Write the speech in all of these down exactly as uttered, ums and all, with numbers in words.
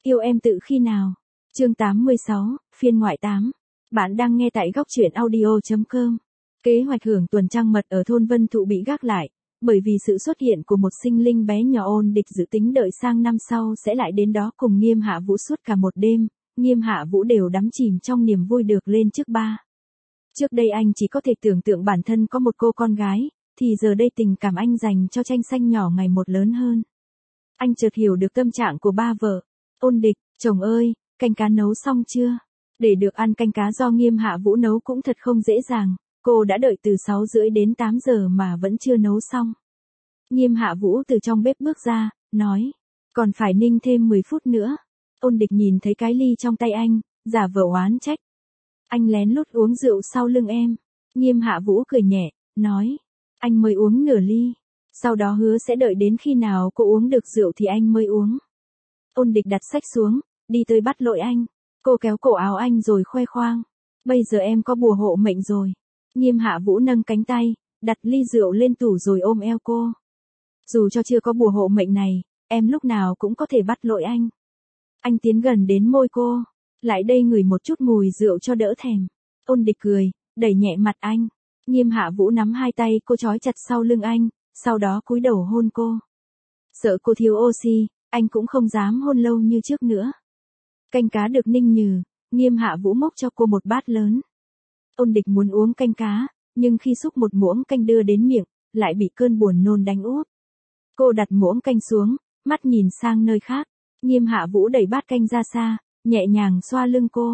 Yêu em tự khi nào? Chương tám mươi sáu, phiên ngoại tám. Bạn đang nghe tại góc truyện audio chấm com. Kế hoạch hưởng tuần trăng mật ở thôn Vân Thụ bị gác lại, bởi vì sự xuất hiện của một sinh linh bé nhỏ. Ôn Địch dự tính đợi sang năm sau sẽ lại đến đó cùng Nghiêm Hạ Vũ suốt cả một đêm. Nghiêm Hạ Vũ đều đắm chìm trong niềm vui được lên chức ba. Trước đây anh chỉ có thể tưởng tượng bản thân có một cô con gái, thì giờ đây tình cảm anh dành cho Tranh Xanh nhỏ ngày một lớn hơn. Anh chợt hiểu được tâm trạng của ba vợ. Ôn Địch, chồng ơi, canh cá nấu xong chưa? Để được ăn canh cá do Nghiêm Hạ Vũ nấu cũng thật không dễ dàng, cô đã đợi từ sáu rưỡi đến tám giờ mà vẫn chưa nấu xong. Nghiêm Hạ Vũ từ trong bếp bước ra, nói, còn phải ninh thêm mười phút nữa. Ôn Địch nhìn thấy cái ly trong tay anh, giả vờ oán trách. Anh lén lút uống rượu sau lưng em. Nghiêm Hạ Vũ cười nhẹ, nói, anh mới uống nửa ly. Sau đó hứa sẽ đợi đến khi nào cô uống được rượu thì anh mới uống. Ôn Địch đặt sách xuống, đi tới bắt lỗi anh. Cô kéo cổ áo anh rồi khoe khoang. Bây giờ em có bùa hộ mệnh rồi. Nghiêm Hạ Vũ nâng cánh tay, đặt ly rượu lên tủ rồi ôm eo cô. Dù cho chưa có bùa hộ mệnh này, em lúc nào cũng có thể bắt lỗi anh. Anh tiến gần đến môi cô. Lại đây ngửi một chút mùi rượu cho đỡ thèm. Ôn Địch cười, đẩy nhẹ mặt anh. Nghiêm Hạ Vũ nắm hai tay cô trói chặt sau lưng anh, sau đó cúi đầu hôn cô. Sợ cô thiếu oxy, anh cũng không dám hôn lâu như trước nữa. Canh cá được ninh nhừ, Nghiêm Hạ Vũ múc cho cô một bát lớn. Ôn Địch muốn uống canh cá, nhưng khi xúc một muỗng canh đưa đến miệng, lại bị cơn buồn nôn đánh úp. Cô đặt muỗng canh xuống, mắt nhìn sang nơi khác. Nghiêm Hạ Vũ đẩy bát canh ra xa, nhẹ nhàng xoa lưng cô.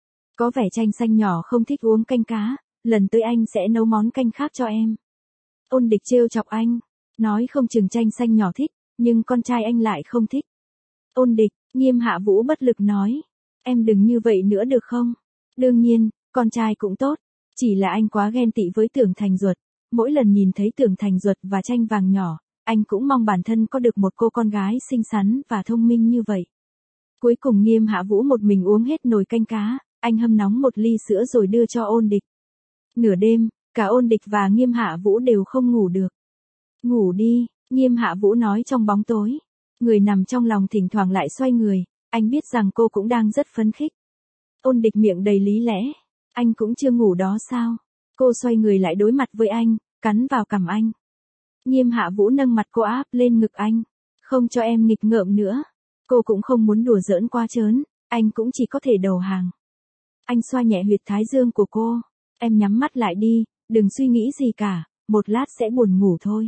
Có vẻ Tranh Xanh nhỏ không thích uống canh cá, lần tới anh sẽ nấu món canh khác cho em. Ôn Địch trêu chọc anh, nói không chừng Tranh Xanh nhỏ thích, nhưng con trai anh lại không thích. Ôn Địch, Nghiêm Hạ Vũ bất lực nói, em đừng như vậy nữa được không? Đương nhiên, con trai cũng tốt, chỉ là anh quá ghen tị với Tưởng Thành Duật. Mỗi lần nhìn thấy Tưởng Thành Duật và Tranh Vàng nhỏ, anh cũng mong bản thân có được một cô con gái xinh xắn và thông minh như vậy. Cuối cùng Nghiêm Hạ Vũ một mình uống hết nồi canh cá, anh hâm nóng một ly sữa rồi đưa cho Ôn Địch. Nửa đêm, cả Ôn Địch và Nghiêm Hạ Vũ đều không ngủ được. Ngủ đi, Nghiêm Hạ Vũ nói trong bóng tối. Người nằm trong lòng thỉnh thoảng lại xoay người, anh biết rằng cô cũng đang rất phấn khích. Ôn Địch miệng đầy lý lẽ, anh cũng chưa ngủ đó sao? Cô xoay người lại đối mặt với anh, cắn vào cằm anh. Nghiêm Hạ Vũ nâng mặt cô áp lên ngực anh, không cho em nghịch ngợm nữa. Cô cũng không muốn đùa giỡn quá trớn, anh cũng chỉ có thể đầu hàng. Anh xoa nhẹ huyệt thái dương của cô, em nhắm mắt lại đi, đừng suy nghĩ gì cả, một lát sẽ buồn ngủ thôi.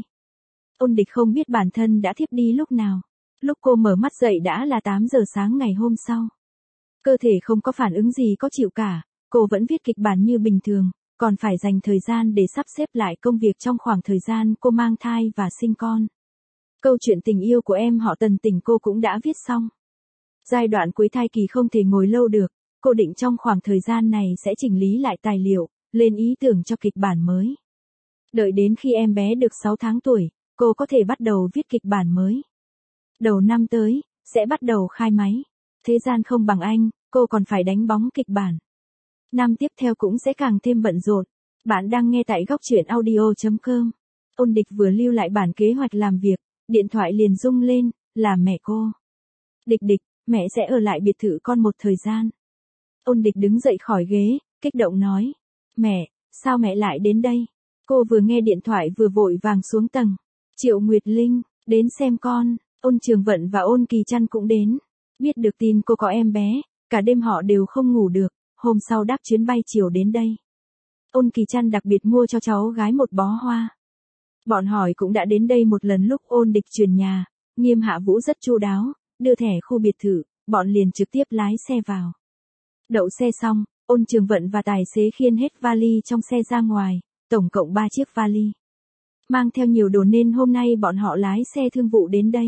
Ôn Địch không biết bản thân đã thiếp đi lúc nào. Lúc cô mở mắt dậy đã là tám giờ sáng ngày hôm sau. Cơ thể không có phản ứng gì có chịu cả, cô vẫn viết kịch bản như bình thường, còn phải dành thời gian để sắp xếp lại công việc trong khoảng thời gian cô mang thai và sinh con. Câu chuyện tình yêu của em họ Tần Tỉnh cô cũng đã viết xong. Giai đoạn cuối thai kỳ không thể ngồi lâu được, cô định trong khoảng thời gian này sẽ chỉnh lý lại tài liệu, lên ý tưởng cho kịch bản mới. Đợi đến khi em bé được sáu tháng tuổi, cô có thể bắt đầu viết kịch bản mới. Đầu năm tới, sẽ bắt đầu khai máy. Thế gian không bằng anh, cô còn phải đánh bóng kịch bản. Năm tiếp theo cũng sẽ càng thêm bận rộn. Bạn đang nghe tại góc truyện audio chấm com. Ôn Địch vừa lưu lại bản kế hoạch làm việc, điện thoại liền rung lên, là mẹ cô. Địch Địch, mẹ sẽ ở lại biệt thự con một thời gian. Ôn Địch đứng dậy khỏi ghế, kích động nói. Mẹ, sao mẹ lại đến đây? Cô vừa nghe điện thoại vừa vội vàng xuống tầng. Triệu Nguyệt Linh, đến xem con. Ôn Trường Vận và Ôn Kỳ Trăn cũng đến. Biết được tin cô có em bé, cả đêm họ đều không ngủ được, hôm sau đáp chuyến bay chiều đến đây. Ôn Kỳ Trăn đặc biệt mua cho cháu gái một bó hoa. Bọn hỏi cũng đã đến đây một lần lúc Ôn Địch chuyển nhà, Nghiêm Hạ Vũ rất chu đáo, đưa thẻ khu biệt thự, bọn liền trực tiếp lái xe vào. Đậu xe xong, Ôn Trường Vận và tài xế khiêng hết vali trong xe ra ngoài, tổng cộng ba chiếc vali. Mang theo nhiều đồ nên hôm nay bọn họ lái xe thương vụ đến đây.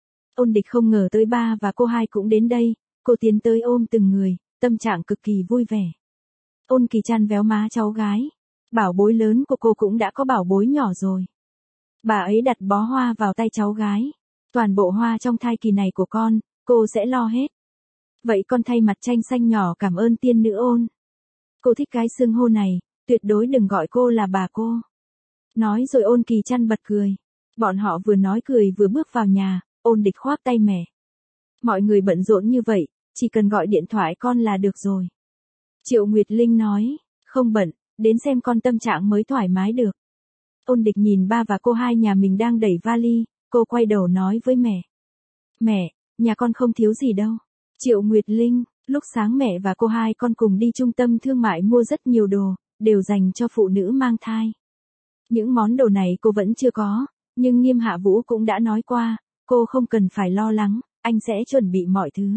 Ôn Địch không ngờ tới ba và cô hai cũng đến đây, cô tiến tới ôm từng người, tâm trạng cực kỳ vui vẻ. Ôn Kỳ Trăn véo má cháu gái. Bảo bối lớn của cô cũng đã có bảo bối nhỏ rồi. Bà ấy đặt bó hoa vào tay cháu gái. Toàn bộ hoa trong thai kỳ này của con, cô sẽ lo hết. Vậy con thay mặt Tranh Xanh nhỏ cảm ơn tiên nữ Ôn. Cô thích cái xưng hô này, tuyệt đối đừng gọi cô là bà cô. Nói rồi Ôn Kỳ Trăn bật cười. Bọn họ vừa nói cười vừa bước vào nhà, Ôn Địch khoác tay mẹ. Mọi người bận rộn như vậy, chỉ cần gọi điện thoại con là được rồi. Triệu Nguyệt Linh nói, không bận, đến xem con tâm trạng mới thoải mái được. Ôn Địch nhìn ba và cô hai nhà mình đang đẩy vali, cô quay đầu nói với mẹ. Mẹ, nhà con không thiếu gì đâu. Triệu Nguyệt Linh, lúc sáng mẹ và cô hai con cùng đi trung tâm thương mại mua rất nhiều đồ, đều dành cho phụ nữ mang thai. Những món đồ này cô vẫn chưa có, nhưng Nghiêm Hạ Vũ cũng đã nói qua, cô không cần phải lo lắng, anh sẽ chuẩn bị mọi thứ.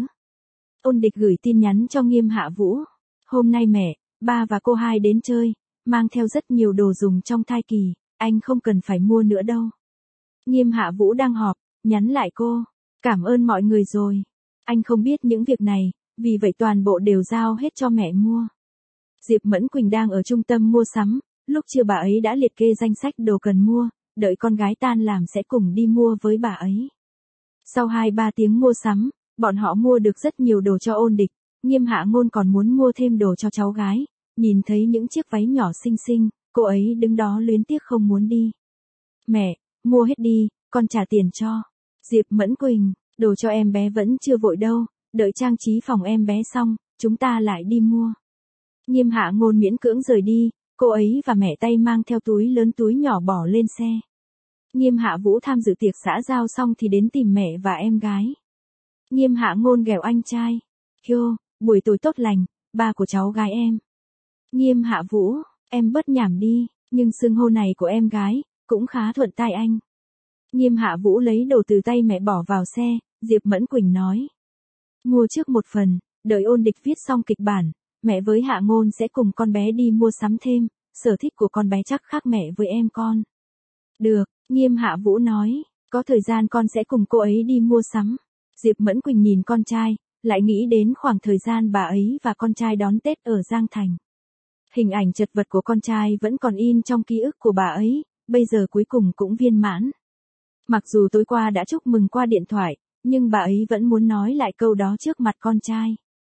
Ôn Địch gửi tin nhắn cho Nghiêm Hạ Vũ. Hôm nay mẹ, ba và cô hai đến chơi, mang theo rất nhiều đồ dùng trong thai kỳ, anh không cần phải mua nữa đâu. Nghiêm Hạ Vũ đang họp, nhắn lại cô. Cảm ơn mọi người rồi. Anh không biết những việc này, vì vậy toàn bộ đều giao hết cho mẹ mua. Diệp Mẫn Quỳnh đang ở trung tâm mua sắm, lúc trưa bà ấy đã liệt kê danh sách đồ cần mua, đợi con gái tan làm sẽ cùng đi mua với bà ấy. Sau hai ba tiếng mua sắm, bọn họ mua được rất nhiều đồ cho Ôn Địch, Nghiêm Hạ Ngôn còn muốn mua thêm đồ cho cháu gái, nhìn thấy những chiếc váy nhỏ xinh xinh, cô ấy đứng đó luyến tiếc không muốn đi. Mẹ, mua hết đi, con trả tiền cho. Diệp Mẫn Quỳnh, đồ cho em bé vẫn chưa vội đâu, đợi trang trí phòng em bé xong, chúng ta lại đi mua. Nghiêm Hạ Ngôn miễn cưỡng rời đi, cô ấy và mẹ tay mang theo túi lớn túi nhỏ bỏ lên xe. Nghiêm Hạ Vũ tham dự tiệc xã giao xong thì đến tìm mẹ và em gái. Nghiêm Hạ Ngôn ghẹo anh trai. Hiô, buổi tối tốt lành, ba của cháu gái em. Nghiêm Hạ Vũ, em bớt nhảm đi, nhưng xưng hô này của em gái, cũng khá thuận tai anh. Nghiêm Hạ Vũ lấy đồ từ tay mẹ bỏ vào xe, Diệp Mẫn Quỳnh nói. Mua trước một phần, đợi Ôn Địch viết xong kịch bản, mẹ với Hạ Ngôn sẽ cùng con bé đi mua sắm thêm, sở thích của con bé chắc khác mẹ với em con. Được, Nghiêm Hạ Vũ nói, có thời gian con sẽ cùng cô ấy đi mua sắm. Diệp Mẫn Quỳnh nhìn con trai, lại nghĩ đến khoảng thời gian bà ấy và con trai đón Tết ở Giang Thành. Hình ảnh chật vật của con trai vẫn còn in trong ký ức của bà ấy, bây giờ cuối cùng cũng viên mãn. Mặc dù tối qua đã chúc mừng qua điện thoại, nhưng bà ấy vẫn muốn nói lại câu đó trước mặt con trai.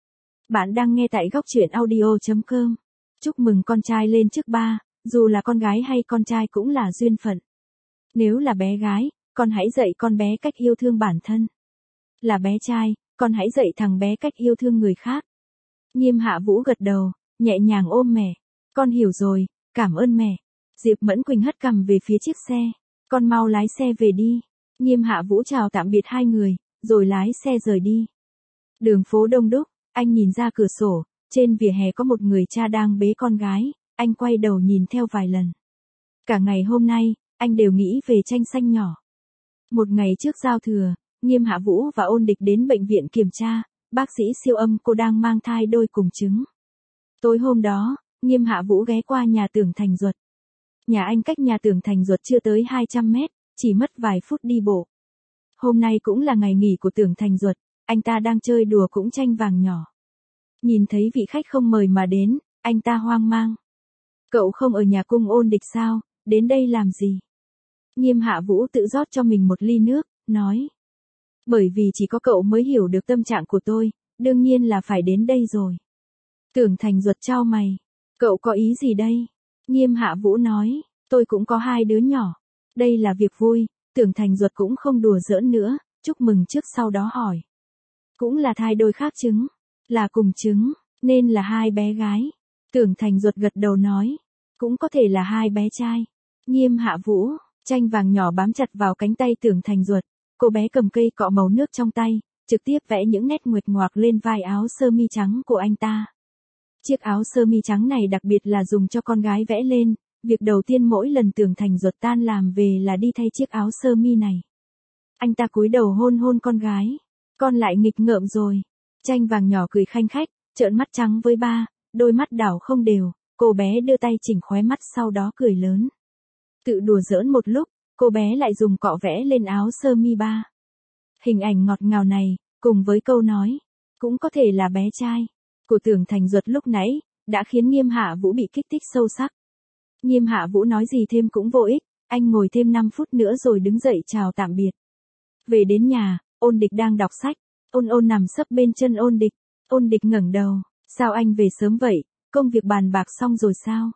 Bạn đang nghe tại góc truyện audio chấm com. Chúc mừng con trai lên chức ba, dù là con gái hay con trai cũng là duyên phận. Nếu là bé gái, con hãy dạy con bé cách yêu thương bản thân. Là bé trai, con hãy dạy thằng bé cách yêu thương người khác. Nghiêm Hạ Vũ gật đầu, nhẹ nhàng ôm mẹ. Con hiểu rồi, cảm ơn mẹ. Diệp Mẫn Quỳnh hất cằm về phía chiếc xe. Con mau lái xe về đi. Nghiêm Hạ Vũ chào tạm biệt hai người, rồi lái xe rời đi. Đường phố đông đúc, anh nhìn ra cửa sổ, trên vỉa hè có một người cha đang bế con gái, anh quay đầu nhìn theo vài lần. Cả ngày hôm nay, anh đều nghĩ về Tranh Xanh nhỏ. Một ngày trước giao thừa, Nghiêm Hạ Vũ và Ôn Địch đến bệnh viện kiểm tra, bác sĩ siêu âm cô đang mang thai đôi cùng trứng. Tối hôm đó, Nghiêm Hạ Vũ ghé qua nhà Tưởng Thành Duật. Nhà anh cách nhà Tưởng Thành Duật chưa tới hai trăm mét, chỉ mất vài phút đi bộ. Hôm nay cũng là ngày nghỉ của Tưởng Thành Duật, anh ta đang chơi đùa cũng tranh vàng nhỏ. Nhìn thấy vị khách không mời mà đến, anh ta hoang mang. Cậu không ở nhà cung Ôn Địch sao, đến đây làm gì? Nghiêm Hạ Vũ tự rót cho mình một ly nước, nói. Bởi vì chỉ có cậu mới hiểu được tâm trạng của tôi, đương nhiên là phải đến đây rồi. Tưởng Thành Duật chau mày. Cậu có ý gì đây? Nghiêm Hạ Vũ nói, tôi cũng có hai đứa nhỏ. Đây là việc vui, Tưởng Thành Duật cũng không đùa giỡn nữa, chúc mừng trước sau đó hỏi. Cũng là thai đôi khác trứng, là cùng trứng, nên là hai bé gái. Tưởng Thành Duật gật đầu nói, cũng có thể là hai bé trai. Nghiêm Hạ Vũ, tranh vàng nhỏ bám chặt vào cánh tay Tưởng Thành Duật. Cô bé cầm cây cọ màu nước trong tay, trực tiếp vẽ những nét nguệch ngoạc lên vai áo sơ mi trắng của anh ta. Chiếc áo sơ mi trắng này đặc biệt là dùng cho con gái vẽ lên, việc đầu tiên mỗi lần Tưởng Thành Duật tan làm về là đi thay chiếc áo sơ mi này. Anh ta cúi đầu hôn hôn con gái, con lại nghịch ngợm rồi. Tranh vàng nhỏ cười khanh khách, trợn mắt trắng với ba, đôi mắt đảo không đều, cô bé đưa tay chỉnh khóe mắt sau đó cười lớn. Tự đùa giỡn một lúc, cô bé lại dùng cọ vẽ lên áo sơ mi ba. Hình ảnh ngọt ngào này, cùng với câu nói, cũng có thể là bé trai, của Tưởng Thành Duật lúc nãy, đã khiến Nghiêm Hạ Vũ bị kích thích sâu sắc. Nghiêm Hạ Vũ nói gì thêm cũng vô ích, anh ngồi thêm năm phút nữa rồi đứng dậy chào tạm biệt. Về đến nhà, Ôn Địch đang đọc sách, Ôn Ôn nằm sấp bên chân Ôn Địch, Ôn Địch ngẩng đầu, sao anh về sớm vậy, công việc bàn bạc xong rồi sao?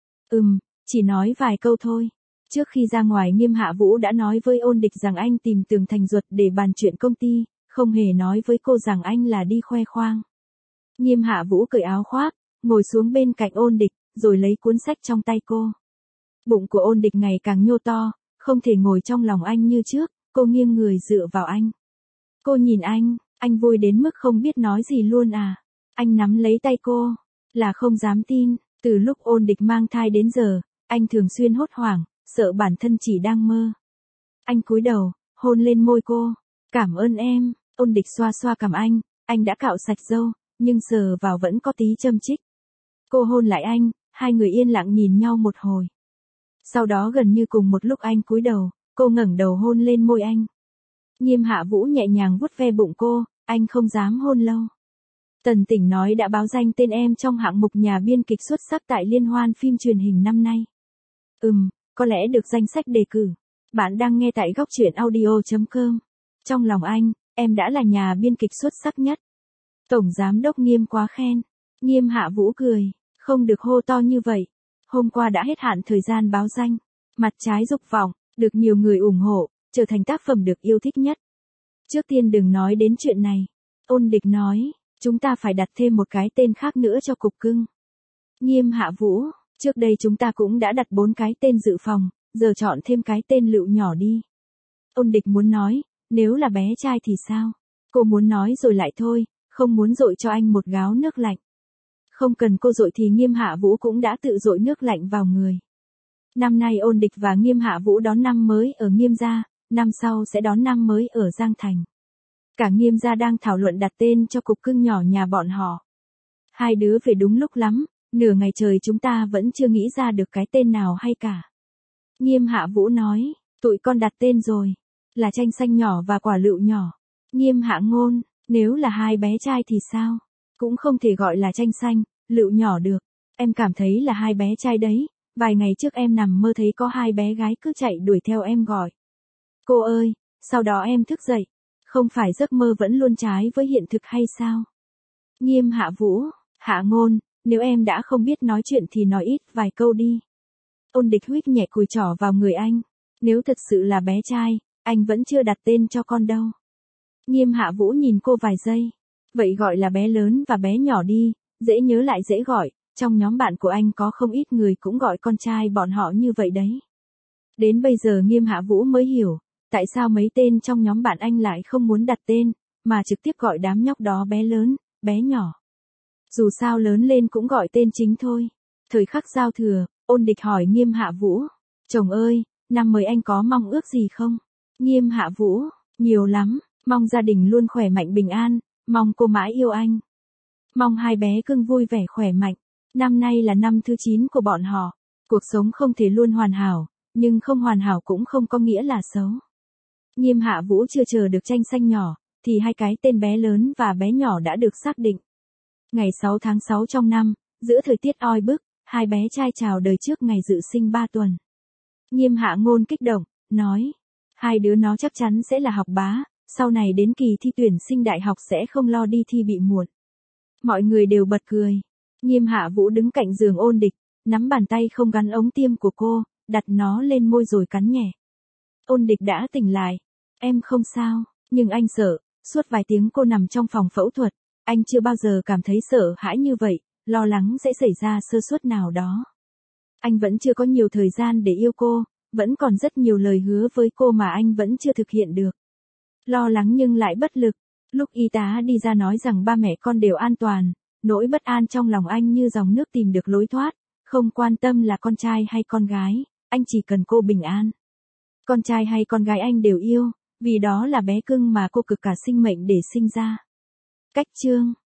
Ừm, chỉ nói vài câu thôi. Trước khi ra ngoài Nghiêm Hạ Vũ đã nói với Ôn Địch rằng anh tìm Tưởng Thành Duật để bàn chuyện công ty, không không hề nói với cô rằng anh là đi khoe khoang. Nghiêm Hạ Vũ cởi áo khoác, ngồi xuống bên cạnh Ôn Địch, rồi lấy cuốn sách trong tay cô. Bụng của Ôn Địch ngày càng nhô to, không thể ngồi trong lòng anh như trước, cô nghiêng người dựa vào anh. Cô nhìn anh, anh vui đến mức không biết nói gì luôn à. Anh nắm lấy tay cô, là không dám tin, từ lúc Ôn Địch mang thai đến giờ, anh thường xuyên hốt hoảng, sợ bản thân chỉ đang mơ. Anh cúi đầu, hôn lên môi cô. Cảm ơn em. Ôn Địch xoa xoa cằm anh, anh đã cạo sạch râu, nhưng sờ vào vẫn có tí châm chích. Cô hôn lại anh, hai người yên lặng nhìn nhau một hồi. Sau đó gần như cùng một lúc anh cúi đầu, cô ngẩng đầu hôn lên môi anh. Nghiêm Hạ Vũ nhẹ nhàng vuốt ve bụng cô, anh không dám hôn lâu. Tần Tỉnh nói đã báo danh tên em trong hạng mục nhà biên kịch xuất sắc tại Liên hoan phim truyền hình năm nay. Ừm, có lẽ được danh sách đề cử. Bạn đang nghe tại góc truyện audio chấm com. Trong lòng anh, em đã là nhà biên kịch xuất sắc nhất. Tổng giám đốc Nghiêm quá khen. Nghiêm Hạ Vũ cười, không được hô to như vậy. Hôm qua đã hết hạn thời gian báo danh. Mặt trái dục vọng, được nhiều người ủng hộ, trở thành tác phẩm được yêu thích nhất. Trước tiên đừng nói đến chuyện này. Ôn Địch nói, chúng ta phải đặt thêm một cái tên khác nữa cho cục cưng. Nghiêm Hạ Vũ, trước đây chúng ta cũng đã đặt bốn cái tên dự phòng, giờ chọn thêm cái tên Lựu nhỏ đi. Ôn Địch muốn nói, nếu là bé trai thì sao? Cô muốn nói rồi lại thôi, không muốn dội cho anh một gáo nước lạnh. Không cần cô dội thì Nghiêm Hạ Vũ cũng đã tự dội nước lạnh vào người. Năm nay Ôn Địch và Nghiêm Hạ Vũ đón năm mới ở Nghiêm gia, năm sau sẽ đón năm mới ở Giang Thành. Cả Nghiêm gia đang thảo luận đặt tên cho cục cưng nhỏ nhà bọn họ. Hai đứa về đúng lúc lắm, nửa ngày trời chúng ta vẫn chưa nghĩ ra được cái tên nào hay cả. Nghiêm Hạ Vũ nói, tụi con đặt tên rồi, là Chanh Xanh nhỏ và Quả Lựu nhỏ. Nghiêm Hạ Ngôn, nếu là hai bé trai thì sao? Cũng không thể gọi là Chanh Xanh, Lựu nhỏ được. Em cảm thấy là hai bé trai đấy, vài ngày trước em nằm mơ thấy có hai bé gái cứ chạy đuổi theo em gọi. Cô ơi, sau đó em thức dậy. Không phải giấc mơ vẫn luôn trái với hiện thực hay sao? Nghiêm Hạ Vũ, Hạ Ngôn, nếu em đã không biết nói chuyện thì nói ít vài câu đi. Ôn Địch huých nhẹ cùi trỏ vào người anh. Nếu thật sự là bé trai, anh vẫn chưa đặt tên cho con đâu. Nghiêm Hạ Vũ nhìn cô vài giây. Vậy gọi là bé lớn và bé nhỏ đi, dễ nhớ lại dễ gọi, trong nhóm bạn của anh có không ít người cũng gọi con trai bọn họ như vậy đấy. Đến bây giờ Nghiêm Hạ Vũ mới hiểu, tại sao mấy tên trong nhóm bạn anh lại không muốn đặt tên, mà trực tiếp gọi đám nhóc đó bé lớn, bé nhỏ. Dù sao lớn lên cũng gọi tên chính thôi. Thời khắc giao thừa, Ôn Địch hỏi Nghiêm Hạ Vũ, chồng ơi, năm mới anh có mong ước gì không? Nghiêm Hạ Vũ, nhiều lắm, mong gia đình luôn khỏe mạnh bình an, mong cô mãi yêu anh. Mong hai bé cưng vui vẻ khỏe mạnh. Năm nay là năm thứ chín của bọn họ. Cuộc sống không thể luôn hoàn hảo, nhưng không hoàn hảo cũng không có nghĩa là xấu. Nghiêm Hạ Vũ chưa chờ được Chanh Xanh nhỏ, thì hai cái tên bé lớn và bé nhỏ đã được xác định. Ngày sáu tháng sáu trong năm, giữa thời tiết oi bức, hai bé trai chào đời trước ngày dự sinh ba tuần. Nghiêm Hạ Ngôn kích động, nói, hai đứa nó chắc chắn sẽ là học bá, sau này đến kỳ thi tuyển sinh đại học sẽ không lo đi thi bị muộn. Mọi người đều bật cười. Nghiêm Hạ Vũ đứng cạnh giường Ôn Địch, nắm bàn tay không gắn ống tiêm của cô, đặt nó lên môi rồi cắn nhẹ. Ôn Địch đã tỉnh lại. Em không sao, nhưng anh sợ. Suốt vài tiếng cô nằm trong phòng phẫu thuật, anh chưa bao giờ cảm thấy sợ hãi như vậy, lo lắng sẽ xảy ra sơ suất nào đó. Anh vẫn chưa có nhiều thời gian để yêu cô, vẫn còn rất nhiều lời hứa với cô mà anh vẫn chưa thực hiện được. Lo lắng nhưng lại bất lực. Lúc y tá đi ra nói rằng ba mẹ con đều an toàn, nỗi bất an trong lòng anh như dòng nước tìm được lối thoát, không quan tâm là con trai hay con gái, anh chỉ cần cô bình an. Con trai hay con gái anh đều yêu, vì đó là bé cưng mà cô cực cả sinh mệnh để sinh ra. Cách chương